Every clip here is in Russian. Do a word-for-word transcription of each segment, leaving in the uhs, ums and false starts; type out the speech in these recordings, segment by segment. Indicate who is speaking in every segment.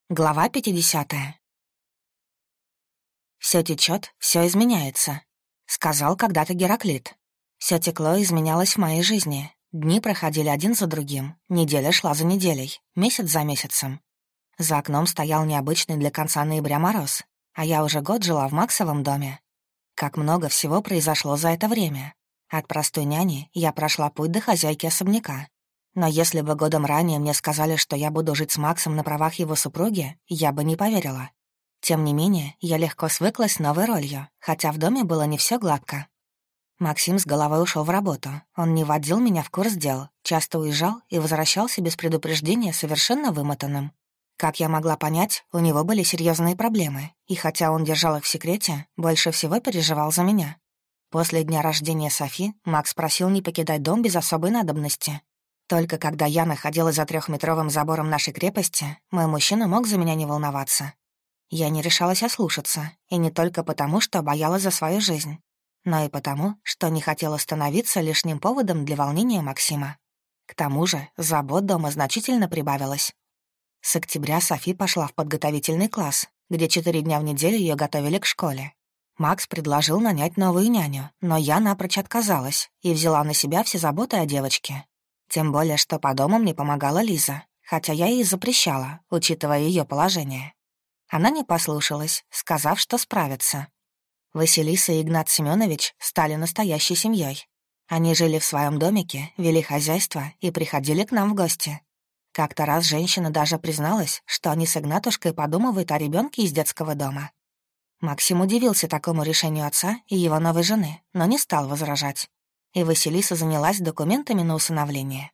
Speaker 1: Глава пятидесятая. «Все течет, все изменяется», — сказал когда-то Гераклит. Все текло и изменялось в моей жизни. Дни проходили один за другим, неделя шла за неделей, месяц за месяцем. За окном стоял необычный для конца ноября мороз, а я уже год жила в Максовом доме. Как много всего произошло за это время. От простой няни я прошла путь до хозяйки особняка. Но если бы годом ранее мне сказали, что я буду жить с Максом на правах его супруги, я бы не поверила. Тем не менее, я легко свыклась с новой ролью, хотя в доме было не все гладко. Максим с головой ушел в работу. Он не вводил меня в курс дел, часто уезжал и возвращался без предупреждения совершенно вымотанным. Как я могла понять, у него были серьезные проблемы, и хотя он держал их в секрете, больше всего переживал за меня. После дня рождения Софи Макс просил не покидать дом без особой надобности. Только когда я находилась за трехметровым забором нашей крепости, мой мужчина мог за меня не волноваться. Я не решалась ослушаться, и не только потому, что боялась за свою жизнь, но и потому, что не хотела становиться лишним поводом для волнения Максима. К тому же забот дома значительно прибавилось. С октября Софи пошла в подготовительный класс, где четыре дня в неделю ее готовили к школе. Макс предложил нанять новую няню, но я напрочь отказалась и взяла на себя все заботы о девочке. Тем более, что по дому мне помогала Лиза, хотя я ей запрещала, учитывая ее положение. Она не послушалась, сказав, что справится. Василиса и Игнат Семенович стали настоящей семьей. Они жили в своем домике, вели хозяйство и приходили к нам в гости. Как-то раз женщина даже призналась, что они с Игнатушкой подумывают о ребенке из детского дома. Максим удивился такому решению отца и его новой жены, но не стал возражать. И Василиса занялась документами на усыновление.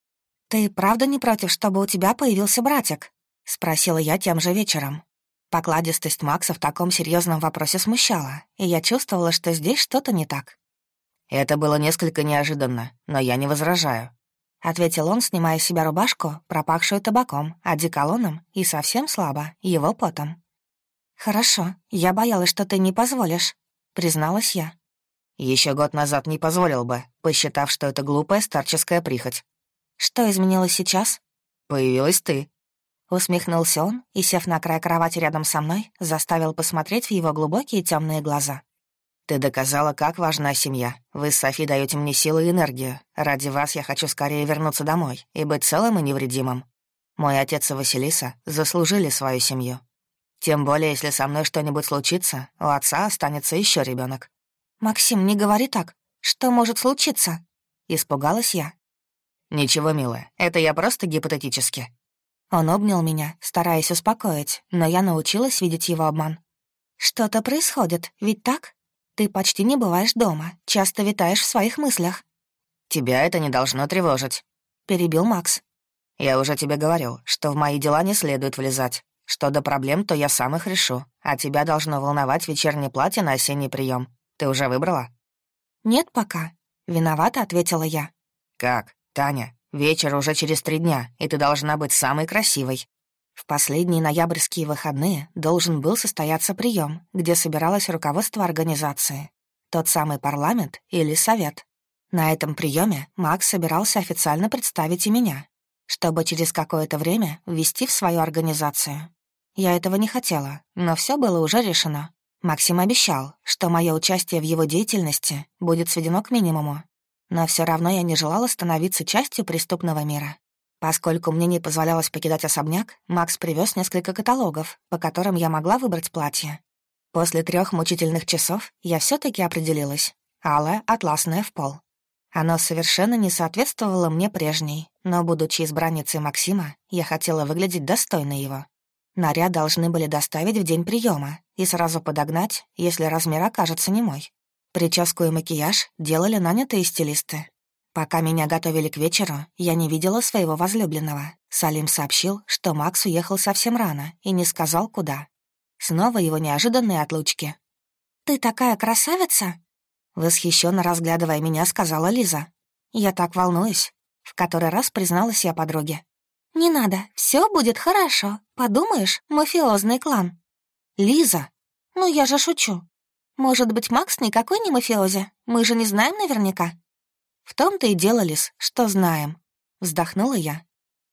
Speaker 1: «Ты правда не против, чтобы у тебя появился братик?» — спросила я тем же вечером. Покладистость Макса в таком серьезном вопросе смущала, и я чувствовала, что здесь что-то не так.
Speaker 2: «Это было несколько неожиданно, но я не возражаю»,
Speaker 1: — ответил он, снимая с себя рубашку, пропахшую табаком, одеколоном и совсем слабо, его потом. «Хорошо, я боялась, что ты не позволишь», — призналась я.
Speaker 2: Еще год назад не позволил бы, посчитав, что это глупая старческая прихоть.
Speaker 1: «Что изменилось сейчас?»
Speaker 2: «Появилась ты».
Speaker 1: Усмехнулся он и, сев на край кровати рядом со мной, заставил посмотреть в его глубокие темные глаза.
Speaker 2: «Ты доказала, как важна семья. Вы с Софи даете мне силу и энергию. Ради вас я хочу скорее вернуться домой и быть целым и невредимым. Мой отец и Василиса заслужили свою семью. Тем более, если со мной что-нибудь случится, у отца останется еще ребенок.
Speaker 1: «Максим, не говори так. Что может случиться?» Испугалась я.
Speaker 2: «Ничего, милая, это я просто гипотетически».
Speaker 1: Он обнял меня, стараясь успокоить, но я научилась видеть его обман. «Что-то происходит, ведь так? Ты почти не бываешь дома, часто витаешь в своих мыслях».
Speaker 2: «Тебя это не должно тревожить»,
Speaker 1: — перебил Макс.
Speaker 2: «Я уже тебе говорил, что в мои дела не следует влезать. Что до проблем, то я сам их решу, а тебя должно волновать вечернее платье на осенний прием. Ты уже выбрала?»
Speaker 1: «Нет пока», — виновата ответила я.
Speaker 2: «Как? Таня, вечер уже через три дня, и ты должна быть самой красивой».
Speaker 1: В последние ноябрьские выходные должен был состояться прием, где собиралось руководство организации. Тот самый парламент или совет. На этом приеме Макс собирался официально представить и меня, чтобы через какое-то время ввести в свою организацию. Я этого не хотела, но все было уже решено. Максим обещал, что мое участие в его деятельности будет сведено к минимуму. Но все равно я не желала становиться частью преступного мира. Поскольку мне не позволялось покидать особняк, Макс привез несколько каталогов, по которым я могла выбрать платье. После трех мучительных часов я все таки определилась. Алое, атласное в пол. Оно совершенно не соответствовало мне прежней, но, будучи избранницей Максима, я хотела выглядеть достойно его. Наряд должны были доставить в день приема и сразу подогнать, если размер окажется не мой. Прическу и макияж делали нанятые стилисты. Пока меня готовили к вечеру, я не видела своего возлюбленного. Салим сообщил, что Макс уехал совсем рано и не сказал, куда. Снова его неожиданные отлучки. «Ты такая красавица!» Восхищенно разглядывая меня, сказала Лиза. «Я так волнуюсь», — в который раз призналась я подруге. «Не надо, все будет хорошо. Подумаешь, мафиозный клан». «Лиза!» «Ну, я же шучу. Может быть, Макс никакой не мафиози? Мы же не знаем наверняка». «В том-то и дело, Лиз, что знаем», — вздохнула я.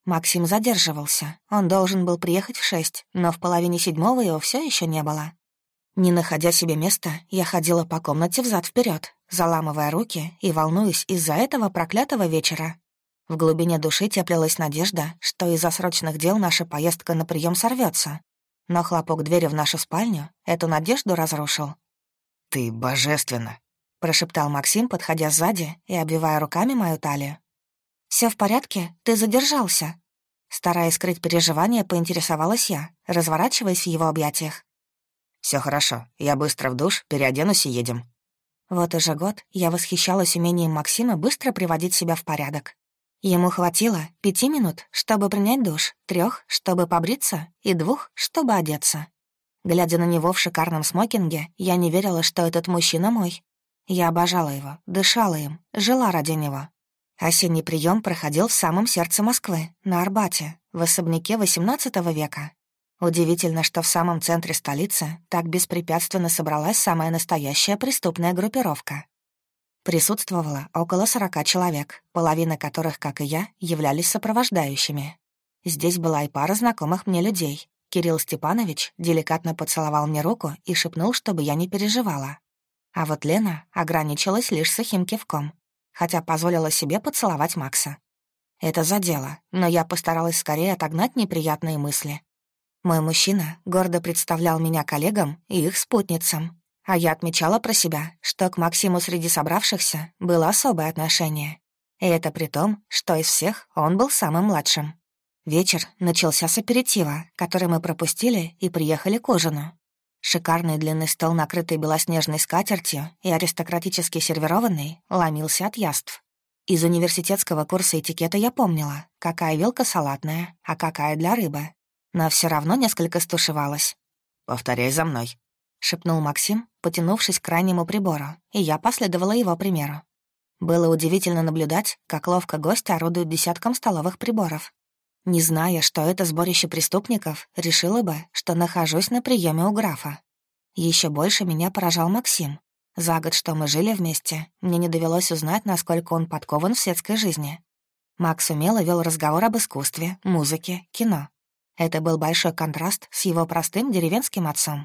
Speaker 1: Максим задерживался. Он должен был приехать в шесть, но в половине седьмого его все еще не было. Не находя себе места, я ходила по комнате взад вперед, заламывая руки и волнуясь из-за этого проклятого вечера. В глубине души теплилась надежда, что из-за срочных дел наша поездка на прием сорвется. Но хлопок двери в нашу спальню эту надежду разрушил.
Speaker 2: «Ты божественна»,
Speaker 1: — прошептал Максим, подходя сзади и обвивая руками мою талию. Все в порядке? Ты задержался?» Стараясь скрыть переживания, поинтересовалась я, разворачиваясь в его объятиях.
Speaker 2: Все хорошо. Я быстро в душ, переоденусь и едем».
Speaker 1: Вот уже год я восхищалась умением Максима быстро приводить себя в порядок. Ему хватило пяти минут, чтобы принять душ, трех, чтобы побриться, и двух, чтобы одеться. Глядя на него в шикарном смокинге, я не верила, что этот мужчина мой. Я обожала его, дышала им, жила ради него. Осенний прием проходил в самом сердце Москвы, на Арбате, в особняке восемнадцатого века. Удивительно, что в самом центре столицы так беспрепятственно собралась самая настоящая преступная группировка. Присутствовало около сорока человек, половина которых, как и я, являлись сопровождающими. Здесь была и пара знакомых мне людей. Кирилл Степанович деликатно поцеловал мне руку и шепнул, чтобы я не переживала. А вот Лена ограничилась лишь сухим кивком, хотя позволила себе поцеловать Макса. Это задело, но я постаралась скорее отогнать неприятные мысли. Мой мужчина гордо представлял меня коллегам и их спутницам, а я отмечала про себя, что к Максиму среди собравшихся было особое отношение. И это при том, что из всех он был самым младшим. Вечер начался с аперитива, который мы пропустили и приехали к ужину. Шикарный длинный стол, накрытый белоснежной скатертью и аристократически сервированный, ломился от яств. Из университетского курса этикета я помнила, какая вилка салатная, а какая для рыбы. Но все равно несколько стушевалась.
Speaker 2: «Повторяй за мной»,
Speaker 1: — шепнул Максим, потянувшись к крайнему прибору, и я последовала его примеру. Было удивительно наблюдать, как ловко гости орудуют десятком столовых приборов. Не зная, что это сборище преступников, решила бы, что нахожусь на приеме у графа. Еще больше меня поражал Максим. За год, что мы жили вместе, мне не довелось узнать, насколько он подкован в светской жизни. Макс умело вел разговор об искусстве, музыке, кино. Это был большой контраст с его простым деревенским отцом.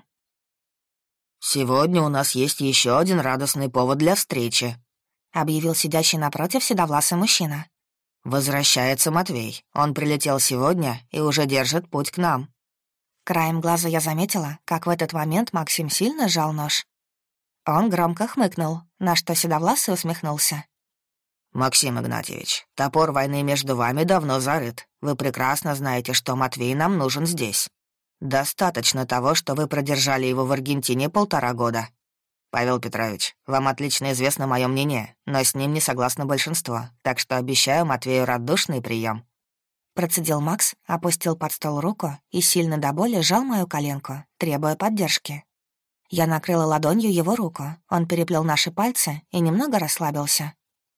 Speaker 2: «Сегодня у нас есть еще один радостный повод для встречи»,
Speaker 1: — объявил сидящий напротив седовласый мужчина.
Speaker 2: «Возвращается Матвей. Он прилетел сегодня и уже держит путь к нам».
Speaker 1: Краем глаза я заметила, как в этот момент Максим сильно сжал нож. Он громко хмыкнул, на что седовласый усмехнулся.
Speaker 2: «Максим Игнатьевич, топор войны между вами давно зарыт. Вы прекрасно знаете, что Матвей нам нужен здесь. Достаточно того, что вы продержали его в Аргентине полтора года. Павел Петрович, вам отлично известно мое мнение, но с ним не согласно большинство, так что обещаю Матвею радушный прием.
Speaker 1: Процедил Макс, опустил под стол руку и сильно до боли сжал мою коленку, требуя поддержки. Я накрыла ладонью его руку, он переплел наши пальцы и немного расслабился.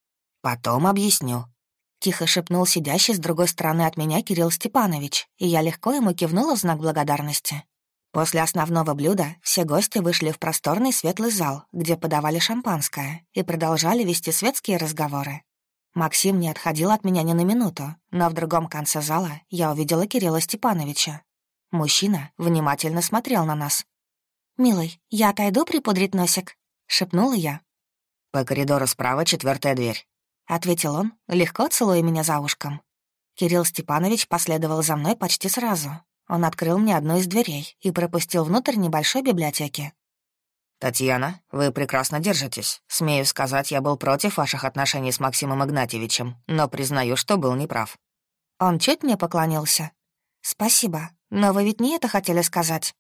Speaker 2: «Потом объясню»,
Speaker 1: — тихо шепнул сидящий с другой стороны от меня Кирилл Степанович, и я легко ему кивнула в знак благодарности. После основного блюда все гости вышли в просторный светлый зал, где подавали шампанское, и продолжали вести светские разговоры. Максим не отходил от меня ни на минуту, но в другом конце зала я увидела Кирилла Степановича. Мужчина внимательно смотрел на нас. «Милый, я отойду припудрить носик?» — шепнула я.
Speaker 2: «По коридору справа четвертая дверь»,
Speaker 1: — ответил он, легко целуя меня за ушком. Кирилл Степанович последовал за мной почти сразу. Он открыл мне одну из дверей и пропустил внутрь небольшой библиотеки.
Speaker 2: «Татьяна, вы прекрасно держитесь. Смею сказать, я был против ваших отношений с Максимом Игнатьевичем, но признаю, что был неправ».
Speaker 1: Он чуть мне поклонился. «Спасибо, но вы ведь не это хотели сказать?»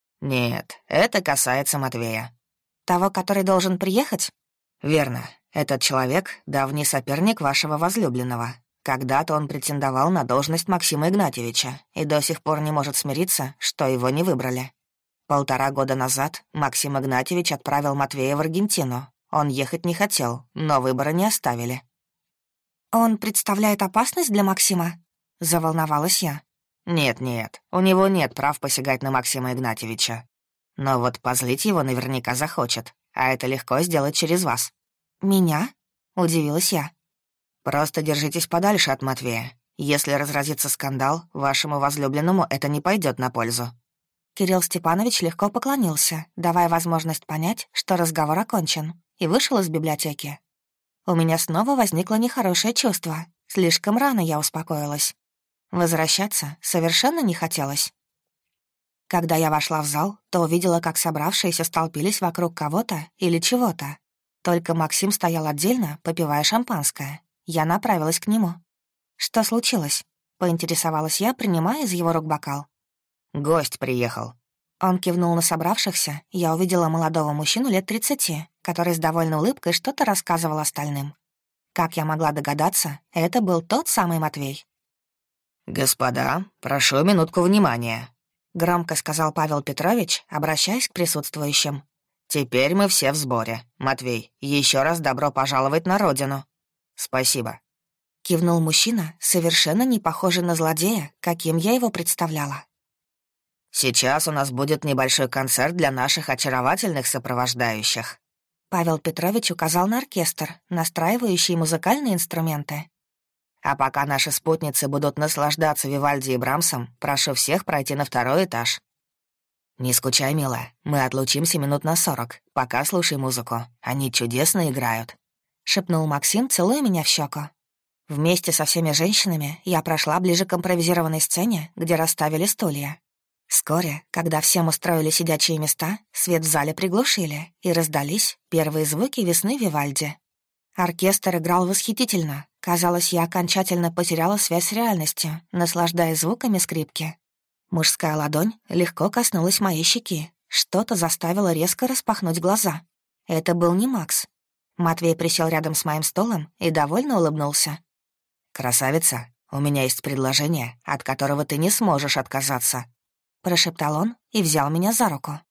Speaker 2: «Нет, это касается Матвея».
Speaker 1: «Того, который должен приехать?»
Speaker 2: «Верно. Этот человек — давний соперник вашего возлюбленного. Когда-то он претендовал на должность Максима Игнатьевича и до сих пор не может смириться, что его не выбрали. Полтора года назад Максим Игнатьевич отправил Матвея в Аргентину. Он ехать не хотел, но выбора не оставили».
Speaker 1: «Он представляет опасность для Максима?» — заволновалась я.
Speaker 2: «Нет-нет, у него нет прав посягать на Максима Игнатьевича. Но вот позлить его наверняка захочет, а это легко сделать через вас».
Speaker 1: «Меня?» — удивилась я.
Speaker 2: «Просто держитесь подальше от Матвея. Если разразится скандал, вашему возлюбленному это не пойдет на пользу».
Speaker 1: Кирилл Степанович легко поклонился, давая возможность понять, что разговор окончен, и вышел из библиотеки. У меня снова возникло нехорошее чувство. Слишком рано я успокоилась. Возвращаться совершенно не хотелось. Когда я вошла в зал, то увидела, как собравшиеся столпились вокруг кого-то или чего-то. Только Максим стоял отдельно, попивая шампанское. Я направилась к нему. «Что случилось?» — поинтересовалась я, принимая из его рук бокал.
Speaker 2: «Гость приехал».
Speaker 1: Он кивнул на собравшихся, я увидела молодого мужчину лет тридцати, который с довольной улыбкой что-то рассказывал остальным. Как я могла догадаться, это был тот самый Матвей.
Speaker 2: «Господа, прошу минутку внимания»,
Speaker 1: — громко сказал Павел Петрович, обращаясь к присутствующим.
Speaker 2: «Теперь мы все в сборе. Матвей, еще раз добро пожаловать на родину». «Спасибо»,
Speaker 1: — кивнул мужчина, совершенно не похожий на злодея, каким я его представляла.
Speaker 2: «Сейчас у нас будет небольшой концерт для наших очаровательных сопровождающих».
Speaker 1: Павел Петрович указал на оркестр, настраивающий музыкальные инструменты.
Speaker 2: «А пока наши спутницы будут наслаждаться Вивальди и Брамсом, прошу всех пройти на второй этаж». «Не скучай, милая, мы отлучимся минут на сорок. Пока слушай музыку. Они чудесно играют»,
Speaker 1: — шепнул Максим, целуя меня в щеку. Вместе со всеми женщинами я прошла ближе к импровизированной сцене, где расставили стулья. Вскоре, когда всем устроили сидячие места, свет в зале приглушили, и раздались первые звуки весны Вивальди. Оркестр играл восхитительно. Казалось, я окончательно потеряла связь с реальностью, наслаждаясь звуками скрипки. Мужская ладонь легко коснулась моей щеки. Что-то заставило резко распахнуть глаза. Это был не Макс. Матвей присел рядом с моим столом и довольно улыбнулся.
Speaker 2: «Красавица, у меня есть предложение, от которого ты не сможешь отказаться», —
Speaker 1: прошептал он и взял меня за руку.